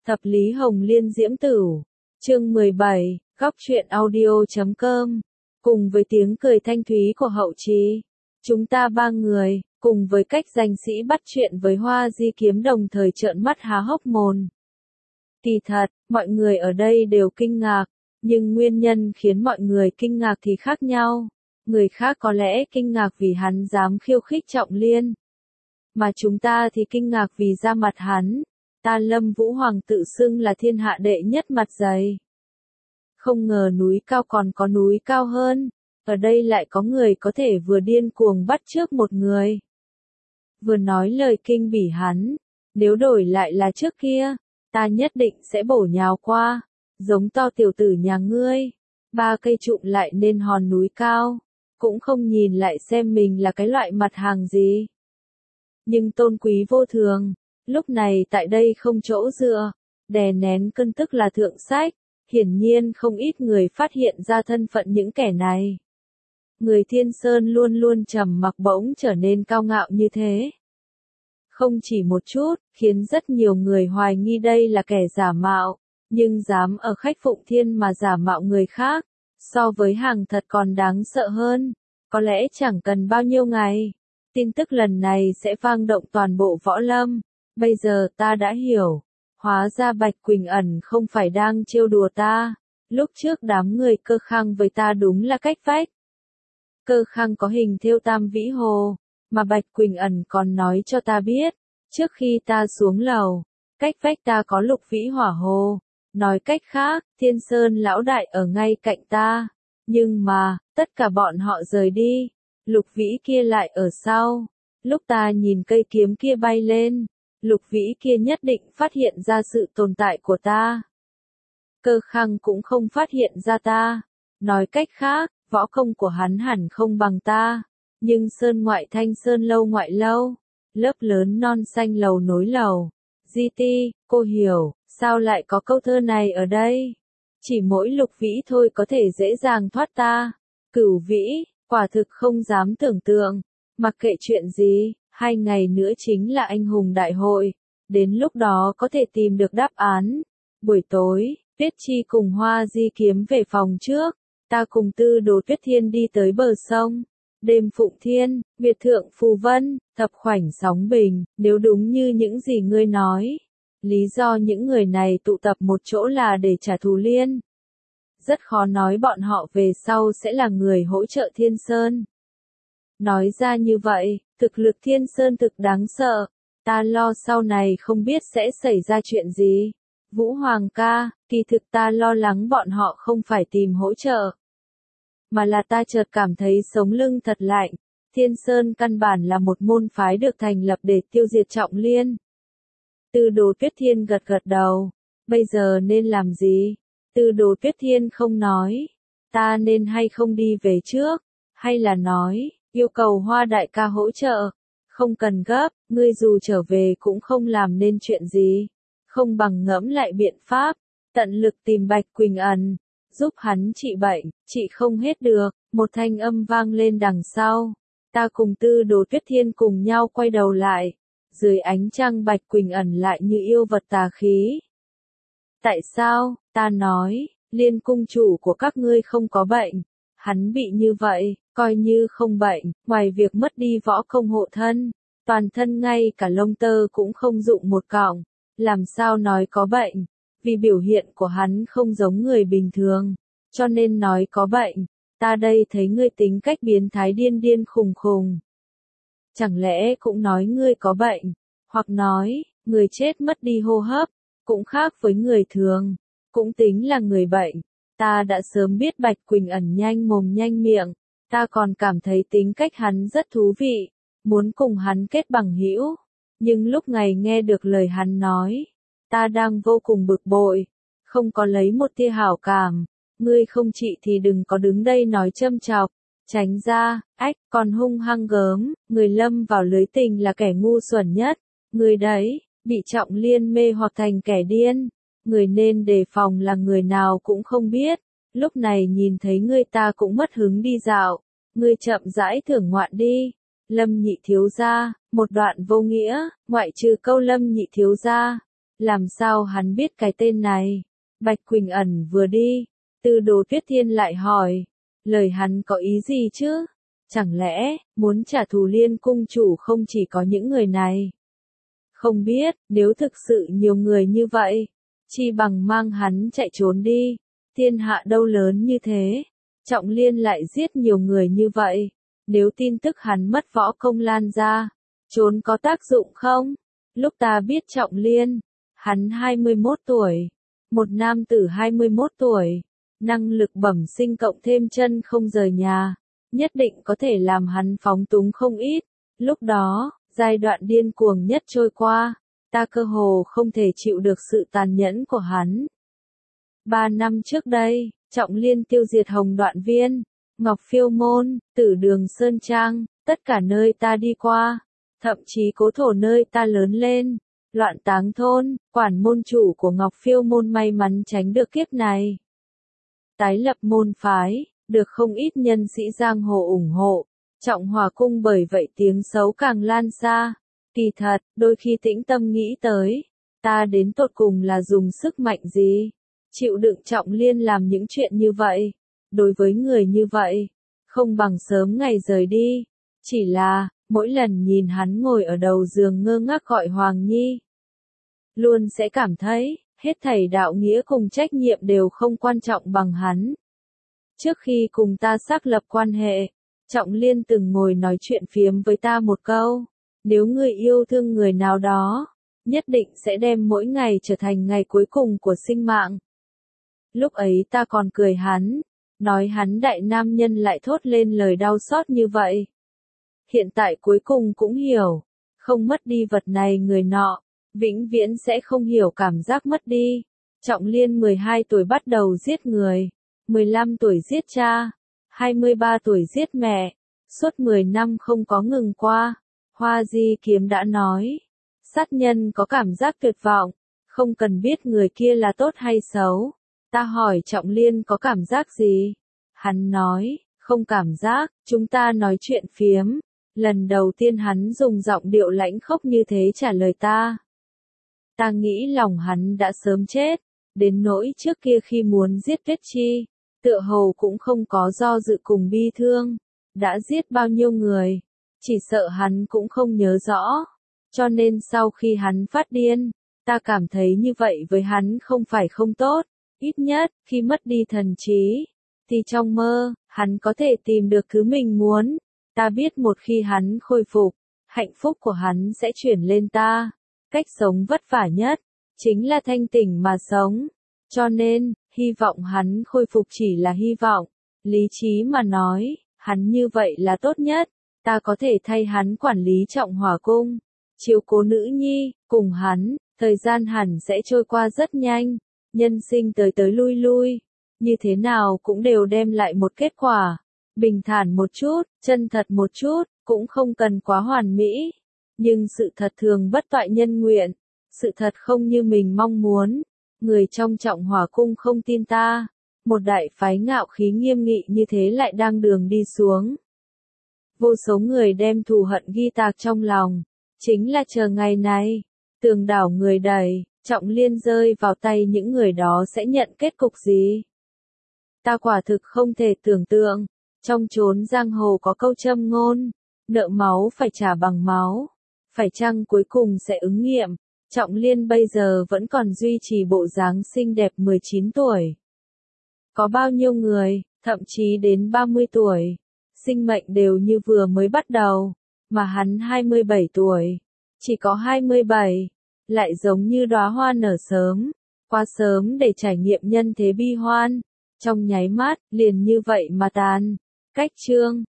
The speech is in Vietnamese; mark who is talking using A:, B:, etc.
A: Thập lý Hồng Liên Diễm Tửu, chương 17, góc truyện audio.com, cùng với tiếng cười thanh thúy của hậu trì. Chúng ta ba người, cùng với cách danh sĩ bắt chuyện với Hoa Di Kiếm đồng thời trợn mắt há hốc mồm. Kỳ thật, mọi người ở đây đều kinh ngạc, nhưng nguyên nhân khiến mọi người kinh ngạc thì khác nhau. Người khác có lẽ kinh ngạc vì hắn dám khiêu khích Trọng Liên. Mà chúng ta thì kinh ngạc vì da mặt hắn. Ta Lâm Vũ Hoàng tự xưng là thiên hạ đệ nhất mặt dày. Không ngờ núi cao còn có núi cao hơn. Ở đây lại có người có thể vừa điên cuồng bắt chước một người, vừa nói lời kinh bỉ hắn. Nếu đổi lại là trước kia, ta nhất định sẽ bổ nhào qua. Giống to tiểu tử nhà ngươi, 3 cây trụm lại nên hòn núi cao, cũng không nhìn lại xem mình là cái loại mặt hàng gì. Nhưng tôn quý vô thường, lúc này tại đây không chỗ dựa, đè nén cơn tức là thượng sách. Hiển nhiên không ít người phát hiện ra thân phận những kẻ này. Người Thiên Sơn luôn luôn trầm mặc bỗng trở nên cao ngạo như thế. Không chỉ một chút, khiến rất nhiều người hoài nghi đây là kẻ giả mạo, nhưng dám ở khách Phụng Thiên mà giả mạo người khác, so với hàng thật còn đáng sợ hơn. Có lẽ chẳng cần bao nhiêu ngày, tin tức lần này sẽ vang động toàn bộ võ lâm. Bây giờ ta đã hiểu, hóa ra Bạch Quỳnh Ẩn không phải đang trêu đùa ta. Lúc trước đám người Cơ Khang với ta đúng là cách vách. Cơ Khang có hình thêu Tam Vĩ Hồ, mà Bạch Quỳnh Ẩn còn nói cho ta biết, trước khi ta xuống lầu, cách vách ta có Lục Vĩ Hỏa Hồ. Nói cách khác, Thiên Sơn lão đại ở ngay cạnh ta. Nhưng mà, tất cả bọn họ rời đi, Lục Vĩ kia lại ở sau. Lúc ta nhìn cây kiếm kia bay lên, Lục Vĩ kia nhất định phát hiện ra sự tồn tại của ta. Cơ Khang cũng không phát hiện ra ta. Nói cách khác, võ công của hắn hẳn không bằng ta. Nhưng sơn ngoại thanh sơn lâu ngoại lâu, lớp lớn non xanh lầu nối lầu. Di Ti, cô hiểu, sao lại có câu thơ này ở đây? Chỉ mỗi Lục Vĩ thôi có thể dễ dàng thoát ta. Cửu Vĩ, quả thực không dám tưởng tượng. Mặc kệ chuyện gì, 2 ngày nữa chính là anh hùng đại hội. Đến lúc đó có thể tìm được đáp án. Buổi tối, Tuyết Chi cùng Hoa Di Kiếm về phòng trước. Ta cùng Tư Đồ Tuyết Thiên đi tới bờ sông. Đêm Phụng Thiên, biệt thượng Phù Vân, thập khoảnh sóng bình. Nếu đúng như những gì ngươi nói, lý do những người này tụ tập một chỗ là để trả thù Liên. Rất khó nói bọn họ về sau sẽ là người hỗ trợ Thiên Sơn. Nói ra như vậy, thực lực Thiên Sơn thực đáng sợ. Ta lo sau này không biết sẽ xảy ra chuyện gì. Vũ Hoàng ca, kỳ thực ta lo lắng bọn họ không phải tìm hỗ trợ, mà là ta chợt cảm thấy sống lưng thật lạnh. Thiên Sơn căn bản là một môn phái được thành lập để tiêu diệt Trọng Liên. Tư Đồ Tuyết Thiên gật gật đầu. Bây giờ nên làm gì? Tư Đồ Tuyết Thiên không nói. Ta nên hay không đi về trước? Hay là nói, yêu cầu Hoa đại ca hỗ trợ? Không cần gấp, ngươi dù trở về cũng không làm nên chuyện gì. Không bằng ngẫm lại biện pháp, tận lực tìm Bạch Quỳnh Ẩn, giúp hắn trị bệnh, trị không hết được. Một thanh âm vang lên đằng sau. Ta cùng Tư Đồ Tuyết Thiên cùng nhau quay đầu lại. Dưới ánh trăng Bạch Quỳnh Ẩn lại như yêu vật tà khí. Tại sao? Ta nói, Liên cung chủ của các ngươi không có bệnh. Hắn bị như vậy, coi như không bệnh, ngoài việc mất đi võ công hộ thân, toàn thân ngay cả lông tơ cũng không dụng một cọng. Làm sao nói có bệnh? Vì biểu hiện của hắn không giống người bình thường, cho nên nói có bệnh. Ta đây thấy ngươi tính cách biến thái điên điên khùng khùng. Chẳng lẽ cũng nói ngươi có bệnh? Hoặc nói, người chết mất đi hô hấp, cũng khác với người thường, cũng tính là người bệnh. Ta đã sớm biết Bạch Quỳnh Ẩn nhanh mồm nhanh miệng, ta còn cảm thấy tính cách hắn rất thú vị, muốn cùng hắn kết bằng hữu. Nhưng lúc ngày nghe được lời hắn nói, ta đang vô cùng bực bội, không có lấy một tia hảo cảm. Ngươi không trị thì đừng có đứng đây nói châm chọc, tránh ra. Ách, còn hung hăng gớm, người lâm vào lưới tình là kẻ ngu xuẩn nhất. Người đấy, bị Trọng Liên mê hoặc thành kẻ điên. Người nên đề phòng là người nào cũng không biết. Lúc này nhìn thấy ngươi ta cũng mất hứng đi dạo. Ngươi chậm rãi thưởng ngoạn đi. Lâm nhị thiếu gia, một đoạn vô nghĩa, ngoại trừ câu Lâm nhị thiếu gia, Làm sao hắn biết cái tên này? Bạch Quỳnh Ẩn vừa đi, Tư Đồ Tuyết Thiên lại hỏi, lời hắn có ý gì chứ? Chẳng lẽ, muốn trả thù Liên cung chủ không chỉ có những người này? Không biết, nếu thực sự nhiều người như vậy, chi bằng mang hắn chạy trốn đi, thiên hạ đâu lớn như thế, Trọng Liên lại giết nhiều người như vậy, nếu tin tức hắn mất võ công lan ra, trốn có tác dụng không? Lúc ta biết Trọng Liên, hắn 21 tuổi, một nam tử 21 tuổi, năng lực bẩm sinh cộng thêm chân không rời nhà, nhất định có thể làm hắn phóng túng không ít. Lúc đó, giai đoạn điên cuồng nhất trôi qua, ta cơ hồ không thể chịu được sự tàn nhẫn của hắn. 3 năm trước đây, Trọng Liên tiêu diệt Hồng Đoạn Viên, Ngọc Phiêu Môn, Tử Đường Sơn Trang, tất cả nơi ta đi qua, thậm chí cố thổ nơi ta lớn lên, Loạn Táng Thôn, quản môn chủ của Ngọc Phiêu Môn may mắn tránh được kiếp này. Tái lập môn phái, được không ít nhân sĩ giang hồ ủng hộ, Trọng Hòa Cung bởi vậy tiếng xấu càng lan xa. Kỳ thật, đôi khi tĩnh tâm nghĩ tới, ta đến tột cùng là dùng sức mạnh gì, chịu đựng Trọng Liên làm những chuyện như vậy, đối với người như vậy, không bằng sớm ngày rời đi, chỉ là, mỗi lần nhìn hắn ngồi ở đầu giường ngơ ngác gọi Hoàng Nhi, luôn sẽ cảm thấy, hết thảy đạo nghĩa cùng trách nhiệm đều không quan trọng bằng hắn. Trước khi cùng ta xác lập quan hệ, Trọng Liên từng ngồi nói chuyện phiếm với ta một câu, nếu người yêu thương người nào đó, nhất định sẽ đem mỗi ngày trở thành ngày cuối cùng của sinh mạng. Lúc ấy ta còn cười hắn, nói hắn đại nam nhân lại thốt lên lời đau xót như vậy. Hiện tại cuối cùng cũng hiểu, không mất đi vật này người nọ, vĩnh viễn sẽ không hiểu cảm giác mất đi. Trọng Liên 12 tuổi bắt đầu giết người, 15 tuổi giết cha, 23 tuổi giết mẹ, suốt 10 năm không có ngừng qua. Hoa Di Kiếm đã nói, sát nhân có cảm giác tuyệt vọng, không cần biết người kia là tốt hay xấu. Ta hỏi Trọng Liên có cảm giác gì? Hắn nói, không cảm giác, chúng ta nói chuyện phiếm. Lần đầu tiên hắn dùng giọng điệu lãnh khốc như thế trả lời ta. Ta nghĩ lòng hắn đã sớm chết, đến nỗi trước kia khi muốn giết Tuyết Chi, tựa hồ cũng không có do dự cùng bi thương. Đã giết bao nhiêu người, chỉ sợ hắn cũng không nhớ rõ. Cho nên sau khi hắn phát điên, ta cảm thấy như vậy với hắn không phải không tốt. Ít nhất, khi mất đi thần trí, thì trong mơ, hắn có thể tìm được thứ mình muốn. Ta biết một khi hắn khôi phục, hạnh phúc của hắn sẽ chuyển lên ta. Cách sống vất vả nhất, chính là thanh tỉnh mà sống. Cho nên, hy vọng hắn khôi phục chỉ là hy vọng. Lý trí mà nói, hắn như vậy là tốt nhất. Ta có thể thay hắn quản lý Trọng Hỏa Cung, chiếu cố nữ nhi, cùng hắn, thời gian hẳn sẽ trôi qua rất nhanh. Nhân sinh tới tới lui lui, như thế nào cũng đều đem lại một kết quả. Bình thản một chút, chân thật một chút, cũng không cần quá hoàn mỹ. Nhưng sự thật thường bất toại nhân nguyện, sự thật không như mình mong muốn. Người trong Trọng Hỏa Cung không tin ta, một đại phái ngạo khí nghiêm nghị như thế lại đang đường đi xuống. Vô số người đem thù hận ghi tạc trong lòng, chính là chờ ngày này, tường đảo người đầy, Trọng Liên rơi vào tay những người đó sẽ nhận kết cục gì. Ta quả thực không thể tưởng tượng, trong chốn giang hồ có câu châm ngôn, nợ máu phải trả bằng máu, phải chăng cuối cùng sẽ ứng nghiệm. Trọng Liên bây giờ vẫn còn duy trì bộ dáng xinh đẹp 19 tuổi. Có bao nhiêu người, thậm chí đến 30 tuổi, sinh mệnh đều như vừa mới bắt đầu, mà hắn 27 tuổi, chỉ có 27, lại giống như đóa hoa nở sớm, quá sớm để trải nghiệm nhân thế bi hoan, trong nháy mắt, liền như vậy mà tàn. Cách chương